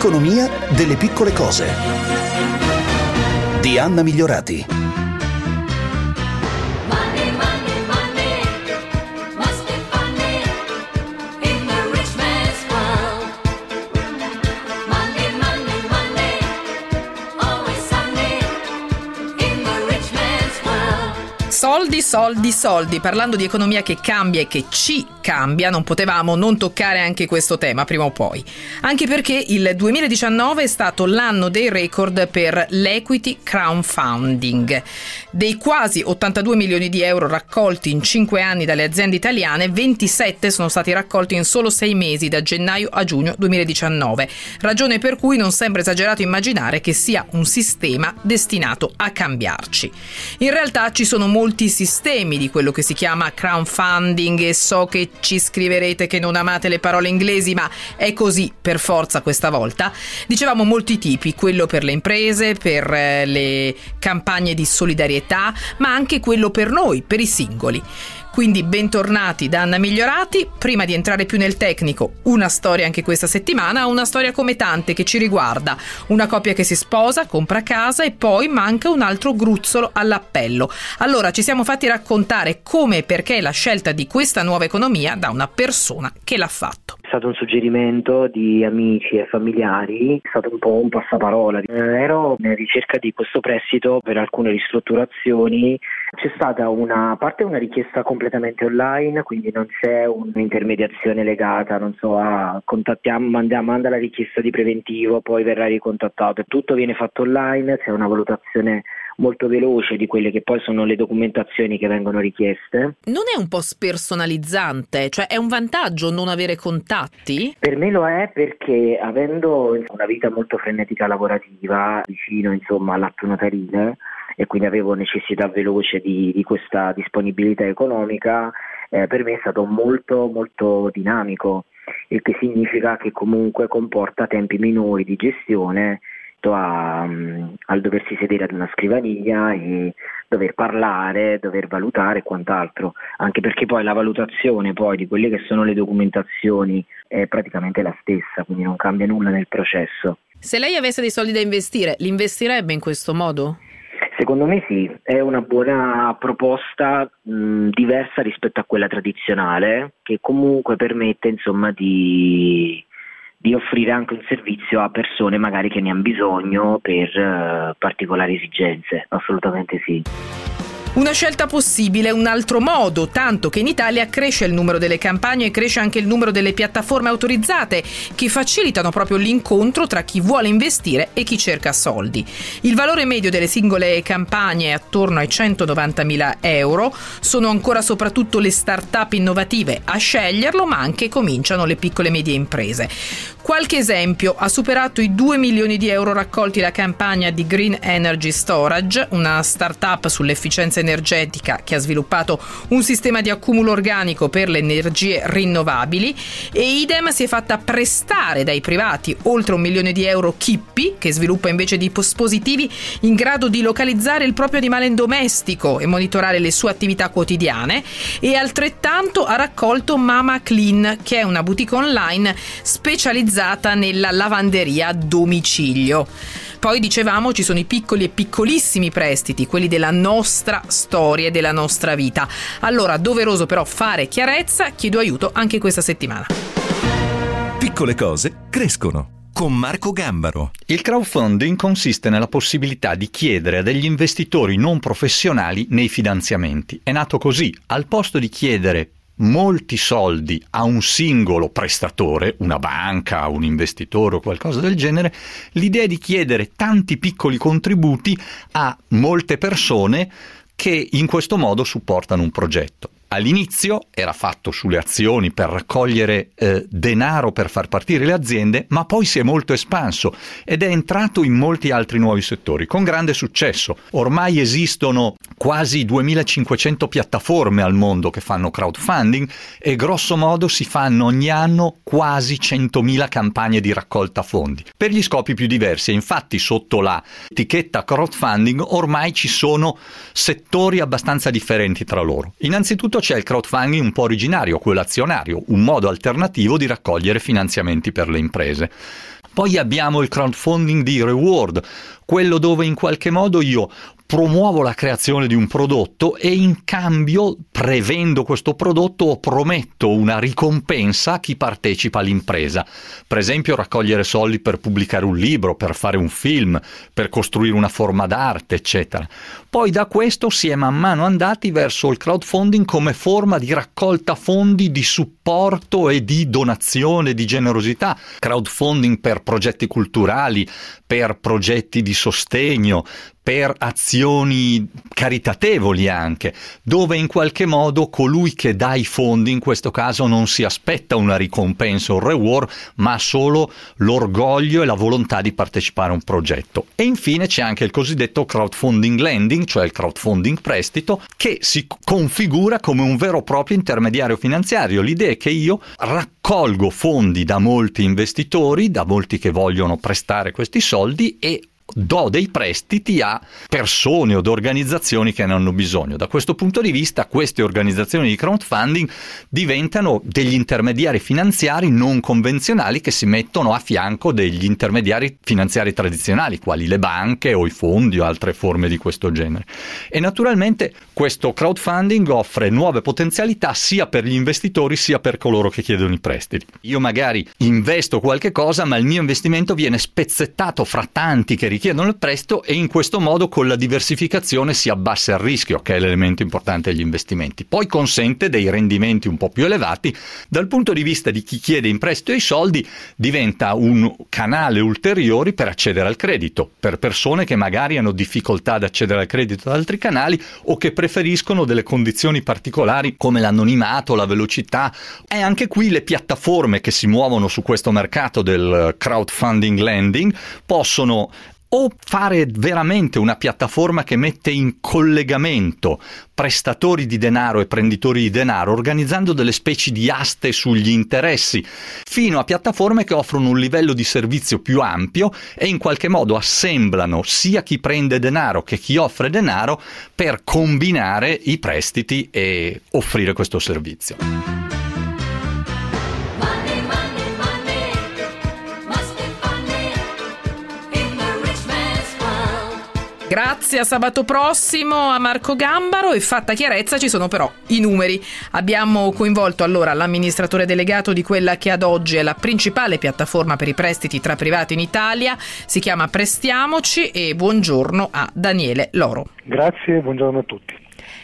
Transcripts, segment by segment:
L'economia delle piccole cose di Anna Migliorati. Soldi, soldi, soldi. Parlando di economia che cambia e che ci cambia, non potevamo non toccare anche questo tema prima o poi. Anche perché il 2019 è stato l'anno dei record per l'equity crowdfunding. Dei quasi 82 milioni di euro raccolti in 5 anni dalle aziende italiane, 27 sono stati raccolti in solo 6 mesi, da gennaio a giugno 2019. Ragione per cui non sembra esagerato immaginare che sia un sistema destinato a cambiarci. In realtà ci sono molti sistemi di quello che si chiama crowdfunding e so che ci scriverete che non amate le parole inglesi, ma è così per forza questa volta. Dicevamo molti tipi, quello per le imprese, per le campagne di solidarietà, ma anche quello per noi, per i singoli. Quindi bentornati da Anna Migliorati. Prima di entrare più nel tecnico, una storia anche questa settimana, una storia come tante che ci riguarda. Una coppia che si sposa, compra casa e poi manca un altro gruzzolo all'appello. Allora ci siamo fatti raccontare come e perché la scelta di questa nuova economia da una persona che l'ha fatto. È stato un suggerimento di amici e familiari, è stato un po' un passaparola. Ero in ricerca di questo prestito per alcune ristrutturazioni. C'è stata una richiesta completamente online, quindi non c'è un'intermediazione legata, contattiamo, manda la richiesta di preventivo, poi verrà ricontattato. Tutto viene fatto online, c'è una valutazione molto veloce di quelle che poi sono le documentazioni che vengono richieste. Non è un po' spersonalizzante? Cioè è un vantaggio non avere contatti? Per me lo è, perché avendo una vita molto frenetica lavorativa, vicino all'atto notarile, e quindi avevo necessità veloce di questa disponibilità economica, per me è stato molto molto dinamico, il che significa che comunque comporta tempi minori di gestione al doversi sedere ad una scrivania e dover parlare, dover valutare e quant'altro, anche perché poi la valutazione poi di quelle che sono le documentazioni è praticamente la stessa, quindi non cambia nulla nel processo. Se lei avesse dei soldi da investire, li investirebbe in questo modo? Secondo me sì, è una buona proposta, diversa rispetto a quella tradizionale, che comunque permette di offrire anche un servizio a persone magari che ne hanno bisogno per particolari esigenze. Assolutamente sì. Una scelta possibile, un altro modo, tanto che in Italia cresce il numero delle campagne e cresce anche il numero delle piattaforme autorizzate che facilitano proprio l'incontro tra chi vuole investire e chi cerca soldi. Il valore medio delle singole campagne è attorno ai 190.000 euro, sono ancora soprattutto le start-up innovative a sceglierlo, ma anche cominciano le piccole e medie imprese. Qualche esempio: ha superato i 2 milioni di euro raccolti la campagna di Green Energy Storage, una start-up sull'efficienza energetica che ha sviluppato un sistema di accumulo organico per le energie rinnovabili, e idem si è fatta prestare dai privati oltre 1 milione di euro Kippi, che sviluppa invece dispositivi in grado di localizzare il proprio animale domestico e monitorare le sue attività quotidiane, e altrettanto ha raccolto Mama Clean, che è una boutique online specializzata nella lavanderia a domicilio. Poi dicevamo ci sono i piccoli e piccolissimi prestiti, quelli della nostra storia e della nostra vita. Allora, doveroso però fare chiarezza, chiedo aiuto anche questa settimana. Piccole cose crescono. Con Marco Gambaro. Il crowdfunding consiste nella possibilità di chiedere a degli investitori non professionali nei finanziamenti. È nato così: al posto di chiedere molti soldi a un singolo prestatore, una banca, un investitore o qualcosa del genere, l'idea è di chiedere tanti piccoli contributi a molte persone che in questo modo supportano un progetto. All'inizio era fatto sulle azioni per raccogliere denaro per far partire le aziende, ma poi si è molto espanso ed è entrato in molti altri nuovi settori con grande successo. Ormai esistono quasi 2500 piattaforme al mondo che fanno crowdfunding e grosso modo si fanno ogni anno quasi 100.000 campagne di raccolta fondi per gli scopi più diversi. Infatti sotto la etichetta crowdfunding ormai ci sono settori abbastanza differenti tra loro. Innanzitutto c'è il crowdfunding un po' originario, quello azionario, un modo alternativo di raccogliere finanziamenti per le imprese. Poi abbiamo il crowdfunding di reward, quello dove in qualche modo io promuovo la creazione di un prodotto e in cambio, prevendo questo prodotto, prometto una ricompensa a chi partecipa all'impresa. Per esempio raccogliere soldi per pubblicare un libro, per fare un film, per costruire una forma d'arte, eccetera. Poi da questo si è man mano andati verso il crowdfunding come forma di raccolta fondi, di supporto e di donazione, di generosità. Crowdfunding per progetti culturali, per progetti di sostegno, per azioni caritatevoli anche, dove in qualche modo colui che dà i fondi in questo caso non si aspetta una ricompensa o un reward, ma solo l'orgoglio e la volontà di partecipare a un progetto. E infine c'è anche il cosiddetto crowdfunding lending, cioè il crowdfunding prestito, che si configura come un vero e proprio intermediario finanziario. L'idea è che io raccolgo fondi da molti investitori, da molti che vogliono prestare questi soldi, e do dei prestiti a persone o ad organizzazioni che ne hanno bisogno. Da questo punto di vista queste organizzazioni di crowdfunding diventano degli intermediari finanziari non convenzionali che si mettono a fianco degli intermediari finanziari tradizionali, quali le banche o i fondi o altre forme di questo genere. E naturalmente questo crowdfunding offre nuove potenzialità sia per gli investitori sia per coloro che chiedono i prestiti. Io magari investo qualche cosa, ma il mio investimento viene spezzettato fra tanti che richiedono il prestito, e in questo modo con la diversificazione si abbassa il rischio, che è l'elemento importante degli investimenti. Poi consente dei rendimenti un po' più elevati. Dal punto di vista di chi chiede in prestito i soldi, diventa un canale ulteriore per accedere al credito, per persone che magari hanno difficoltà ad accedere al credito da altri canali o che preferiscono delle condizioni particolari come l'anonimato, la velocità. E anche qui le piattaforme che si muovono su questo mercato del crowdfunding lending possono o fare veramente una piattaforma che mette in collegamento prestatori di denaro e prenditori di denaro, organizzando delle specie di aste sugli interessi, fino a piattaforme che offrono un livello di servizio più ampio e in qualche modo assemblano sia chi prende denaro che chi offre denaro per combinare i prestiti e offrire questo servizio. Grazie, a sabato prossimo a Marco Gambaro. E fatta chiarezza, ci sono però i numeri. Abbiamo coinvolto allora l'amministratore delegato di quella che ad oggi è la principale piattaforma per i prestiti tra privati in Italia, si chiama Prestiamoci, e buongiorno a Daniele Loro. Grazie, buongiorno a tutti.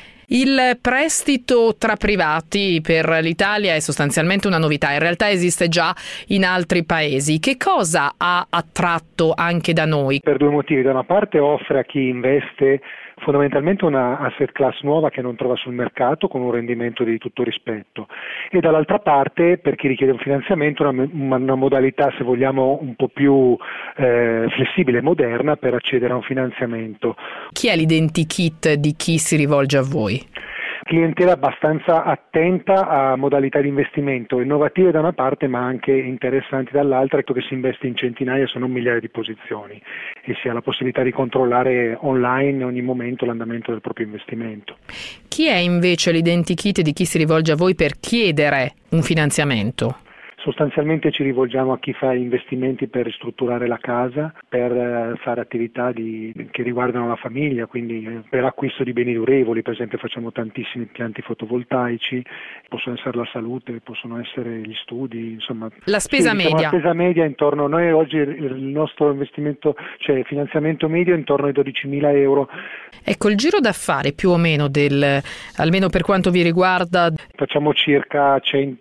Il prestito tra privati per l'Italia è sostanzialmente una novità, in realtà esiste già in altri paesi. Che cosa ha attratto anche da noi? Per due motivi: da una parte offre a chi investe fondamentalmente una asset class nuova che non trova sul mercato, con un rendimento di tutto rispetto, e dall'altra parte, per chi richiede un finanziamento, una modalità, se vogliamo, un po' più flessibile e moderna per accedere a un finanziamento. Chi è l'identikit di chi si rivolge a voi? Clientela abbastanza attenta a modalità di investimento innovative da una parte, ma anche interessanti dall'altra, ecco, che si investe in centinaia se non migliaia di posizioni e si ha la possibilità di controllare online in ogni momento l'andamento del proprio investimento. Chi è invece l'identikit di chi si rivolge a voi per chiedere un finanziamento? Sostanzialmente ci rivolgiamo a chi fa investimenti per ristrutturare la casa, per fare attività che riguardano la famiglia, quindi per acquisto di beni durevoli. Per esempio facciamo tantissimi impianti fotovoltaici, possono essere la salute, possono essere gli studi, insomma. La spesa media. La spesa media intorno, noi oggi il nostro investimento, cioè finanziamento medio, è intorno ai 12.000 euro. Ecco, il giro d'affari più o meno almeno per quanto vi riguarda? Facciamo circa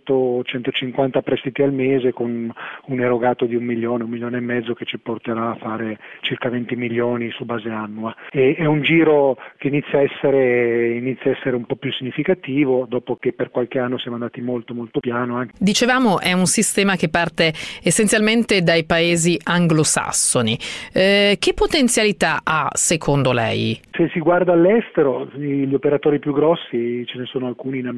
100-150 prestiti al mese, con un erogato di 1 milione e mezzo, che ci porterà a fare circa 20 milioni su base annua. E è un giro che inizia a essere un po' più significativo, dopo che per qualche anno siamo andati molto molto piano. Dicevamo, è un sistema che parte essenzialmente dai paesi anglosassoni. Che potenzialità ha secondo lei? Se si guarda all'estero, gli operatori più grossi, ce ne sono alcuni in America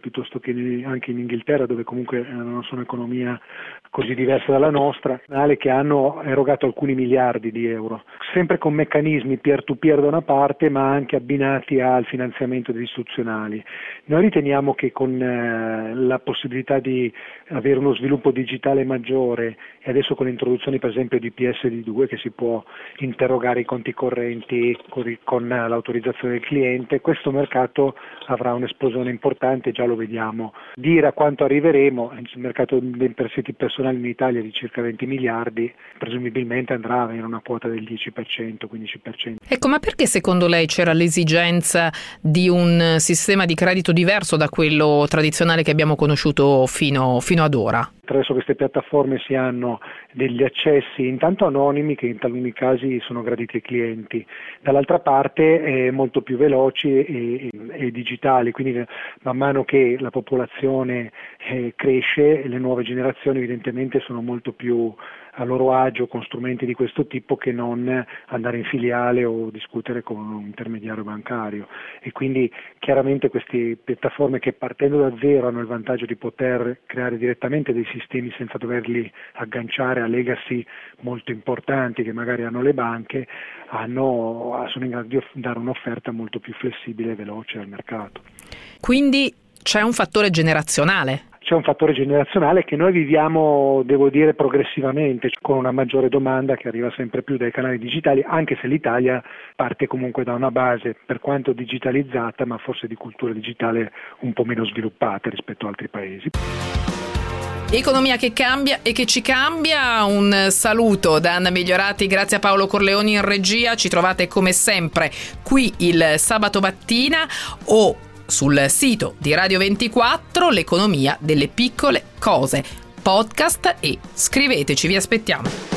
piuttosto che anche in Inghilterra, dove comunque non sono un'economia così diversa dalla nostra, che hanno erogato alcuni miliardi di euro, sempre con meccanismi peer-to-peer da una parte, ma anche abbinati al finanziamento degli istituzionali. Noi riteniamo che con la possibilità di avere uno sviluppo digitale maggiore e adesso con l'introduzione per esempio di PSD2, che si può interrogare i conti correnti con l'autorizzazione del cliente, questo mercato avrà un'esplosione importante, già lo vediamo. Dire a quanto arriveremo, il mercato dei prestiti personali in Italia è di circa 20 miliardi, presumibilmente andrà a avere una quota del 10%, 15%. Ecco, ma perché secondo lei c'era l'esigenza di un sistema di credito diverso da quello tradizionale che abbiamo conosciuto fino ad ora? Attraverso queste piattaforme si hanno degli accessi intanto anonimi, che in taluni casi sono graditi ai clienti, dall'altra parte molto più veloci e digitali, quindi man mano che la popolazione cresce, le nuove generazioni evidentemente sono molto più a loro agio con strumenti di questo tipo che non andare in filiale o discutere con un intermediario bancario, e quindi chiaramente queste piattaforme che partendo da zero hanno il vantaggio di poter creare direttamente dei sistemi senza doverli agganciare a legacy molto importanti che magari hanno le banche, sono in grado di dare un'offerta molto più flessibile e veloce al mercato. Quindi c'è un fattore generazionale? C'è un fattore generazionale che noi viviamo, devo dire, progressivamente, con una maggiore domanda che arriva sempre più dai canali digitali, anche se l'Italia parte comunque da una base, per quanto digitalizzata, ma forse di cultura digitale un po' meno sviluppata rispetto ad altri paesi. Economia che cambia e che ci cambia. Un saluto da Anna Migliorati, grazie a Paolo Corleoni in regia. Ci trovate come sempre qui il sabato mattina o sul sito di Radio 24, l'economia delle piccole cose, podcast, e scriveteci, vi aspettiamo.